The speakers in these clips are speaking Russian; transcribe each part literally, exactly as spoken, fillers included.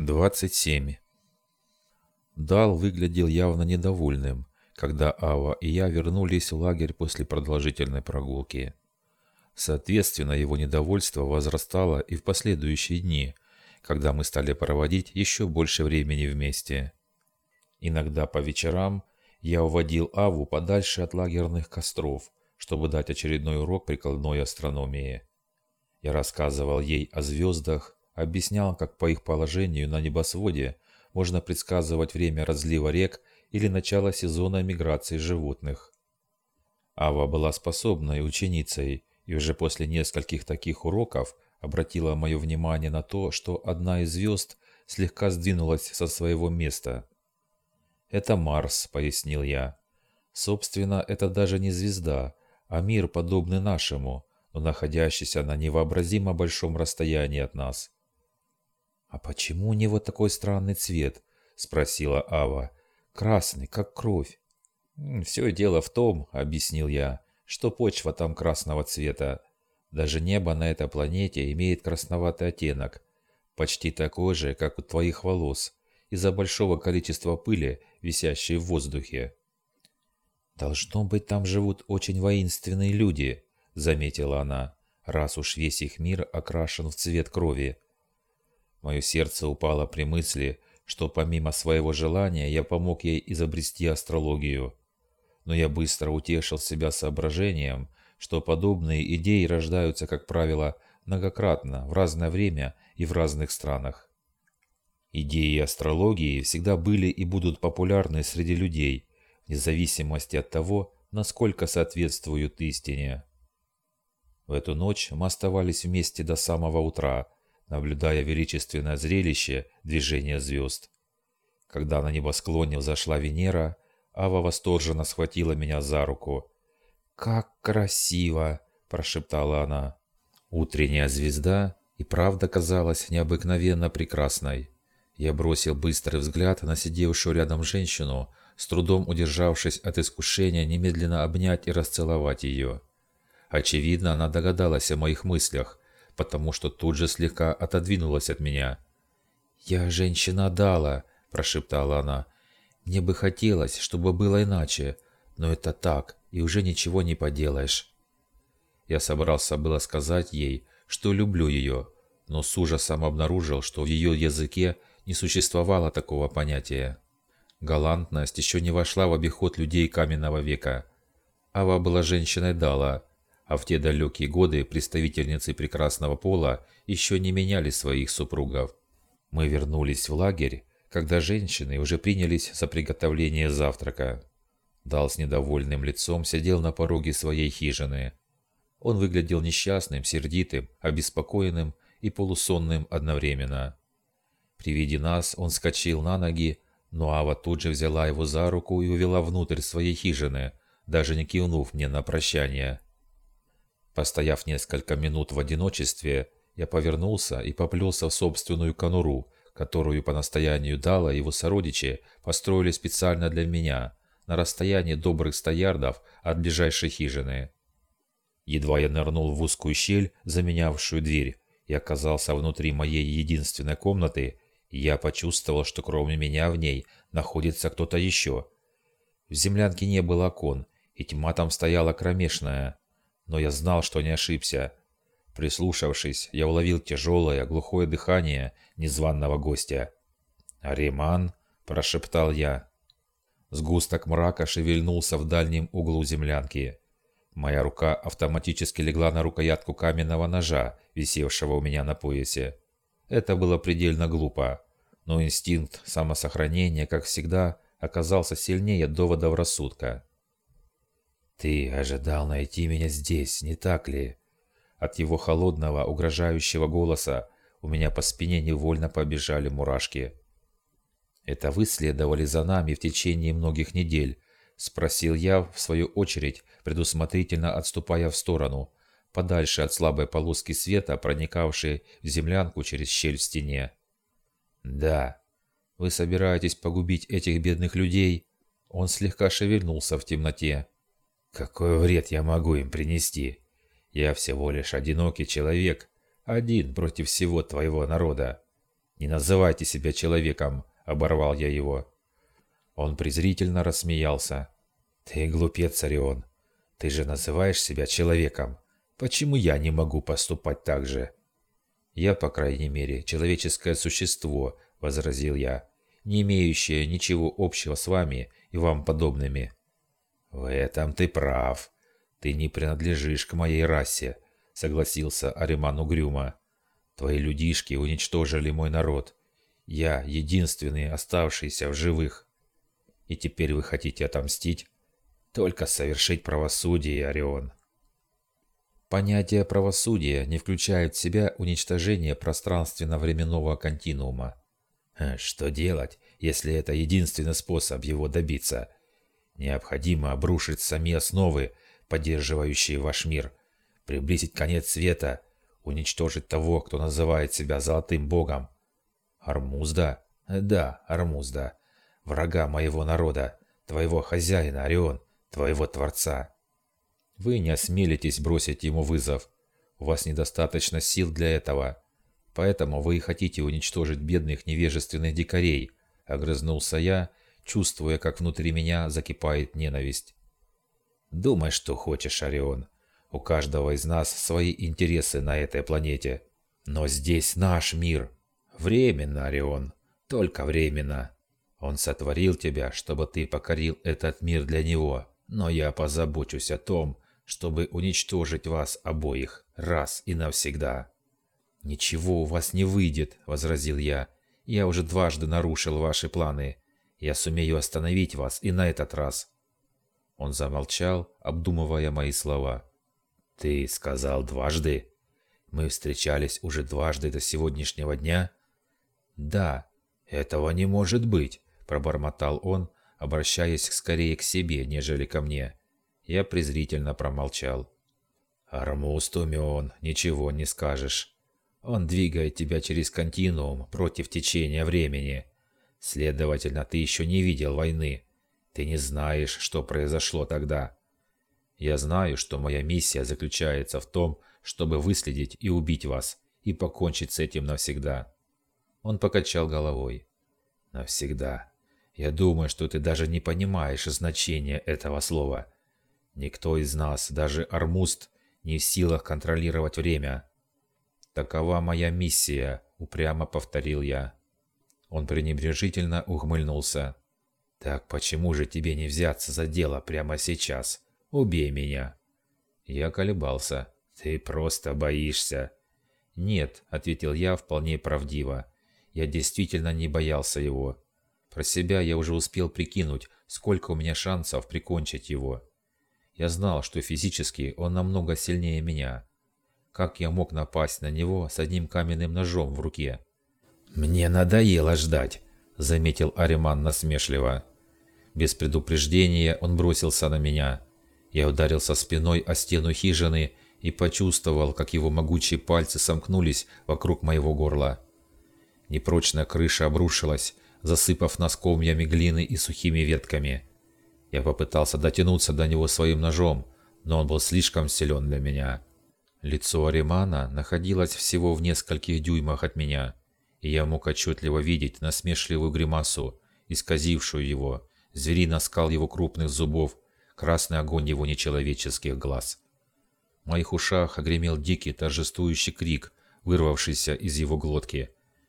двадцать семь. Дал выглядел явно недовольным, когда Ава и я вернулись в лагерь после продолжительной прогулки. Соответственно, его недовольство возрастало и в последующие дни, когда мы стали проводить еще больше времени вместе. Иногда по вечерам я уводил Аву подальше от лагерных костров, чтобы дать очередной урок прикладной астрономии. Я рассказывал ей о звездах, объяснял, как по их положению на небосводе можно предсказывать время разлива рек или начало сезона миграции животных. Ава была способной ученицей и уже после нескольких таких уроков обратила мое внимание на то, что одна из звезд слегка сдвинулась со своего места. «Это Марс», — пояснил я. «Собственно, это даже не звезда, а мир, подобный нашему, но находящийся на невообразимо большом расстоянии от нас». «А почему у него такой странный цвет?» – спросила Ава. «Красный, как кровь». «Все дело в том, – объяснил я, – что почва там красного цвета. Даже небо на этой планете имеет красноватый оттенок, почти такой же, как у твоих волос, из-за большого количества пыли, висящей в воздухе». «Должно быть, там живут очень воинственные люди», – заметила она, – «раз уж весь их мир окрашен в цвет крови». Мое сердце упало при мысли, что помимо своего желания я помог ей изобрести астрологию. Но я быстро утешил себя соображением, что подобные идеи рождаются, как правило, многократно, в разное время и в разных странах. Идеи астрологии всегда были и будут популярны среди людей, вне зависимости от того, насколько соответствуют истине. В эту ночь мы оставались вместе до самого утра, наблюдая величественное зрелище движения звезд. Когда на небосклоне взошла Венера, Ава восторженно схватила меня за руку. «Как красиво!» – прошептала она. Утренняя звезда и правда казалась необыкновенно прекрасной. Я бросил быстрый взгляд на сидевшую рядом женщину, с трудом удержавшись от искушения немедленно обнять и расцеловать ее. Очевидно, она догадалась о моих мыслях, потому что тут же слегка отодвинулась от меня. «Я женщина Дала», – прошептала она. «Мне бы хотелось, чтобы было иначе, но это так, и уже ничего не поделаешь». Я собрался было сказать ей, что люблю ее, но с ужасом обнаружил, что в ее языке не существовало такого понятия. Галантность еще не вошла в обиход людей каменного века. Ава была женщиной Дала, а в те далекие годы представительницы прекрасного пола еще не меняли своих супругов. Мы вернулись в лагерь, когда женщины уже принялись за приготовление завтрака. Дал с недовольным лицом сидел на пороге своей хижины. Он выглядел несчастным, сердитым, обеспокоенным и полусонным одновременно. При виде нас он вскочил на ноги, но Ава тут же взяла его за руку и увела внутрь своей хижины, даже не кивнув мне на прощание. Постояв несколько минут в одиночестве, я повернулся и поплелся в собственную конуру, которую по настоянию Дала его сородичи построили специально для меня, на расстоянии добрых ста ярдов от ближайшей хижины. Едва я нырнул в узкую щель, заменявшую дверь, и оказался внутри моей единственной комнаты, я почувствовал, что кроме меня в ней находится кто-то еще. В землянке не было окон, и тьма там стояла кромешная. Но я знал, что не ошибся. Прислушавшись, я уловил тяжелое, глухое дыхание незваного гостя. «Ариман?» – прошептал я. Сгусток мрака шевельнулся в дальнем углу землянки. Моя рука автоматически легла на рукоятку каменного ножа, висевшего у меня на поясе. Это было предельно глупо, но инстинкт самосохранения, как всегда, оказался сильнее доводов рассудка. «Ты ожидал найти меня здесь, не так ли?» От его холодного, угрожающего голоса у меня по спине невольно побежали мурашки. «Это вы следовали за нами в течение многих недель?» – спросил я, в свою очередь, предусмотрительно отступая в сторону, подальше от слабой полоски света, проникавшей в землянку через щель в стене. «Да. Вы собираетесь погубить этих бедных людей?» Он слегка шевельнулся в темноте. «Какой вред я могу им принести? Я всего лишь одинокий человек, один против всего твоего народа. «Не называйте себя человеком», — оборвал я его. Он презрительно рассмеялся. «Ты глупец, Орион. Ты же называешь себя человеком. Почему я не могу поступать так же?» «Я, по крайней мере, человеческое существо», — возразил я, «не имеющее ничего общего с вами и вам подобными». «В этом ты прав. Ты не принадлежишь к моей расе», — согласился Ариман угрюмо. «Твои людишки уничтожили мой народ. Я единственный оставшийся в живых. И теперь вы хотите отомстить? Только совершить правосудие, Орион». Понятие правосудия не включает в себя уничтожение пространственно-временного континуума. Что делать, если это единственный способ его добиться? Необходимо обрушить сами основы, поддерживающие ваш мир, приблизить конец света, уничтожить того, кто называет себя Золотым Богом. Ормузда? Да, Ормузда. Врага моего народа, твоего хозяина, Орион, твоего Творца. Вы не осмелитесь бросить ему вызов. У вас недостаточно сил для этого. Поэтому вы и хотите уничтожить бедных невежественных дикарей, огрызнулся я, чувствуя, как внутри меня закипает ненависть. Думай, что хочешь, Орион. У каждого из нас свои интересы на этой планете. Но здесь наш мир. Временно, Орион. Только временно. Он сотворил тебя, чтобы ты покорил этот мир для него. Но я позабочусь о том, чтобы уничтожить вас обоих раз и навсегда. «Ничего у вас не выйдет», — возразил я. «Я уже дважды нарушил ваши планы. Я сумею остановить вас и на этот раз». Он замолчал, обдумывая мои слова. «Ты сказал дважды? Мы встречались уже дважды до сегодняшнего дня?» «Да, этого не может быть», — пробормотал он, обращаясь скорее к себе, нежели ко мне. Я презрительно промолчал. «Ормузд умен, ничего не скажешь. Он двигает тебя через континуум против течения времени. Следовательно, ты еще не видел войны. Ты не знаешь, что произошло тогда. Я знаю, что моя миссия заключается в том, чтобы выследить и убить вас, и покончить с этим навсегда». Он покачал головой. «Навсегда. Я думаю, что ты даже не понимаешь значения этого слова. Никто из нас, даже Ормузд, не в силах контролировать время. Такова моя миссия», — упрямо повторил я. Он пренебрежительно ухмыльнулся. «Так почему же тебе не взяться за дело прямо сейчас? Убей меня». Я колебался. «Ты просто боишься». «Нет», — ответил я вполне правдиво. Я действительно не боялся его. Про себя я уже успел прикинуть, сколько у меня шансов прикончить его. Я знал, что физически он намного сильнее меня. Как я мог напасть на него с одним каменным ножом в руке? «Мне надоело ждать», — заметил Ариман насмешливо. Без предупреждения он бросился на меня. Я ударился спиной о стену хижины и почувствовал, как его могучие пальцы сомкнулись вокруг моего горла. Непрочная крыша обрушилась, засыпав нас комьями глины и сухими ветками. Я попытался дотянуться до него своим ножом, но он был слишком силен для меня. Лицо Аримана находилось всего в нескольких дюймах от меня, и я мог отчетливо видеть насмешливую гримасу, исказившую его, звериный оскал его крупных зубов, красный огонь его нечеловеческих глаз. В моих ушах огремел дикий торжествующий крик, вырвавшийся из его глотки.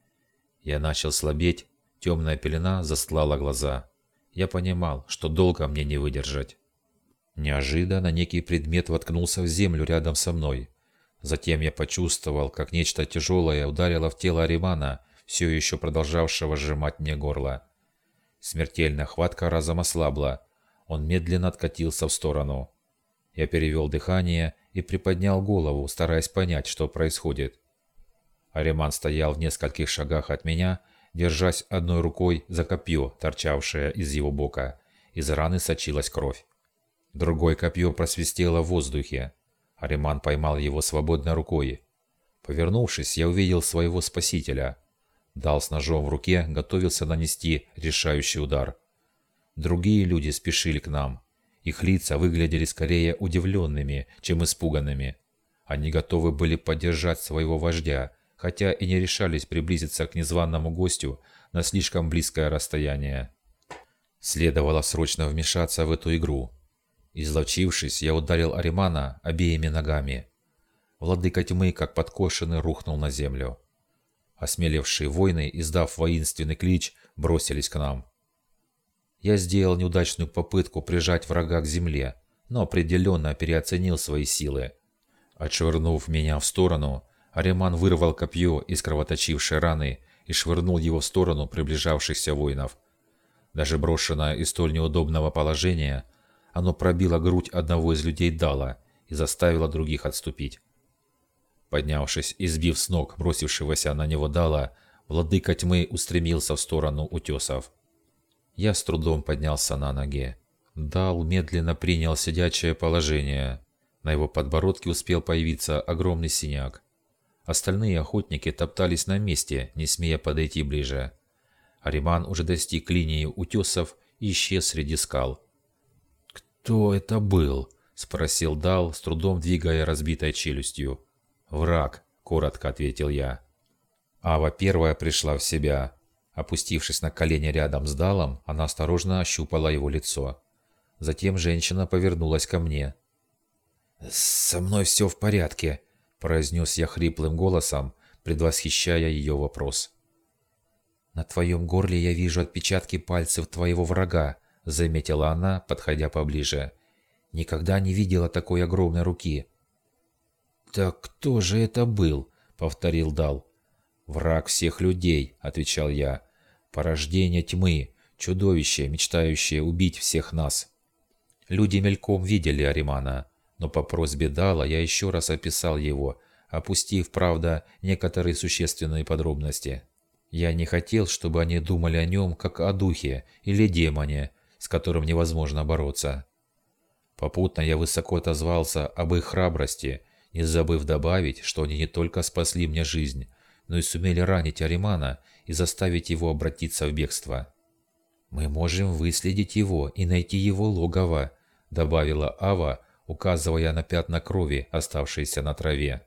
Я начал слабеть, темная пелена застлала глаза. Я понимал, что долго мне не выдержать. Неожиданно некий предмет воткнулся в землю рядом со мной. Затем я почувствовал, как нечто тяжелое ударило в тело Аримана, все еще продолжавшего сжимать мне горло. Смертельная хватка разом ослабла. Он медленно откатился в сторону. Я перевел дыхание и приподнял голову, стараясь понять, что происходит. Ариман стоял в нескольких шагах от меня, держась одной рукой за копье, торчавшее из его бока. Из раны сочилась кровь. Другое копье просвистело в воздухе. Ариман поймал его свободной рукой. Повернувшись, я увидел своего спасителя. Дал с ножом в руке, готовился нанести решающий удар. Другие люди спешили к нам. Их лица выглядели скорее удивленными, чем испуганными. Они готовы были поддержать своего вождя, хотя и не решались приблизиться к незваному гостю на слишком близкое расстояние. Следовало срочно вмешаться в эту игру. Изловчившись, я ударил Аримана обеими ногами. Владыка тьмы, как подкошенный, рухнул на землю. Осмелевшие воины, издав воинственный клич, бросились к нам. Я сделал неудачную попытку прижать врага к земле, но определенно переоценил свои силы. Отшвырнув меня в сторону, Ариман вырвал копье из кровоточившей раны и швырнул его в сторону приближавшихся воинов. Даже брошенное из столь неудобного положения, оно пробило грудь одного из людей Дала и заставило других отступить. Поднявшись и сбив с ног бросившегося на него Дала, владыка тьмы устремился в сторону утесов. Я с трудом поднялся на ноги. Дал медленно принял сидячее положение. На его подбородке успел появиться огромный синяк. Остальные охотники топтались на месте, не смея подойти ближе. Ариман уже достиг линии утесов и исчез среди скал. «Кто это был?» – спросил Дал, с трудом двигая разбитой челюстью. «Враг», – коротко ответил я. Ава первая пришла в себя. Опустившись на колени рядом с Далом, она осторожно ощупала его лицо. Затем женщина повернулась ко мне. «Со мной все в порядке», – произнес я хриплым голосом, предвосхищая ее вопрос. «На твоем горле я вижу отпечатки пальцев твоего врага», – заметила она, подходя поближе. «Никогда не видела такой огромной руки». «Так кто же это был?» – повторил Дал. «Враг всех людей», – отвечал я. «Порождение тьмы, чудовище, мечтающее убить всех нас». Люди мельком видели Аримана, но по просьбе Дала я еще раз описал его, опустив, правда, некоторые существенные подробности. Я не хотел, чтобы они думали о нем как о духе или демоне, с которым невозможно бороться. Попутно я высоко отозвался об их храбрости, не забыв добавить, что они не только спасли мне жизнь, но и сумели ранить Аримана и заставить его обратиться в бегство. «Мы можем выследить его и найти его логово», — добавила Ава, указывая на пятна крови, оставшиеся на траве.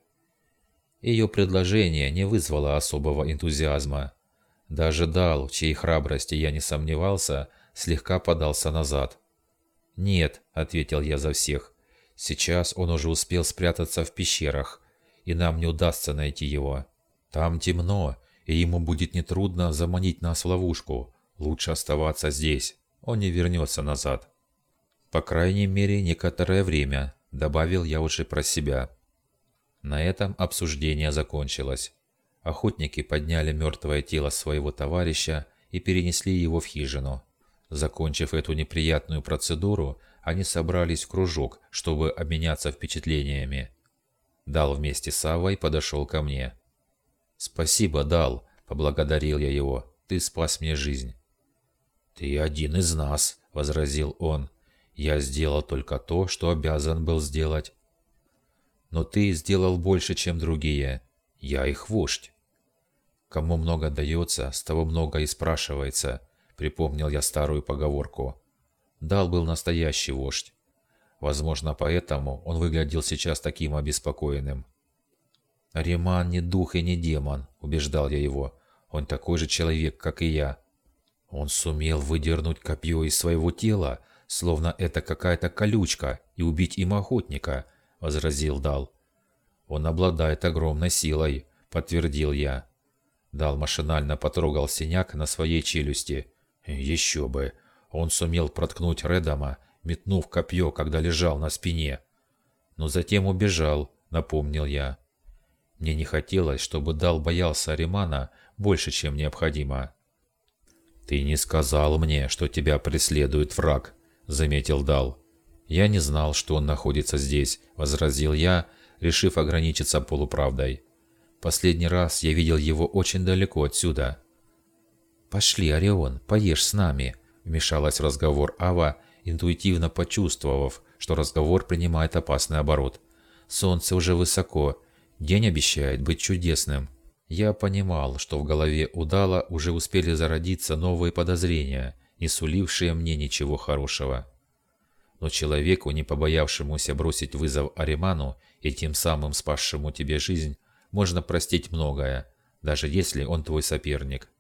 Ее предложение не вызвало особого энтузиазма. Даже Дал, в чьей храбрости я не сомневался, слегка подался назад. «Нет», — ответил я за всех, — «сейчас он уже успел спрятаться в пещерах, и нам не удастся найти его. Там темно, и ему будет нетрудно заманить нас в ловушку. Лучше оставаться здесь, он не вернется назад». «По крайней мере, некоторое время», — добавил я уже про себя. На этом обсуждение закончилось. Охотники подняли мертвое тело своего товарища и перенесли его в хижину. Закончив эту неприятную процедуру, они собрались в кружок, чтобы обменяться впечатлениями. Дал вместе с Авой подошел ко мне. «Спасибо, Дал», — поблагодарил я его, — «ты спас мне жизнь». «Ты один из нас», — возразил он. «Я сделал только то, что обязан был сделать». «Но ты сделал больше, чем другие. Я их вождь». «Кому много дается, с того много и спрашивается», — припомнил я старую поговорку. Дал был настоящий вождь. Возможно, поэтому он выглядел сейчас таким обеспокоенным. «Ариман не дух и не демон», — убеждал я его. «Он такой же человек, как и я». «Он сумел выдернуть копье из своего тела, словно это какая-то колючка, и убить им охотника», — возразил Дал. «Он обладает огромной силой», — подтвердил я. Дал машинально потрогал синяк на своей челюсти. «Еще бы! Он сумел проткнуть Редома, метнув копье, когда лежал на спине». «Но затем убежал», — напомнил я. Мне не хотелось, чтобы Дал боялся Аримана больше, чем необходимо. «Ты не сказал мне, что тебя преследует враг», — заметил Дал. «Я не знал, что он находится здесь», — возразил я, решив ограничиться полуправдой. «Последний раз я видел его очень далеко отсюда». «Пошли, Орион, поешь с нами», — вмешалась в разговор Ава, интуитивно почувствовав, что разговор принимает опасный оборот. «Солнце уже высоко, день обещает быть чудесным». Я понимал, что в голове у Дала уже успели зародиться новые подозрения, не сулившие мне ничего хорошего. Но человеку, не побоявшемуся бросить вызов Ариману и тем самым спасшему тебе жизнь, можно простить многое, даже если он твой соперник.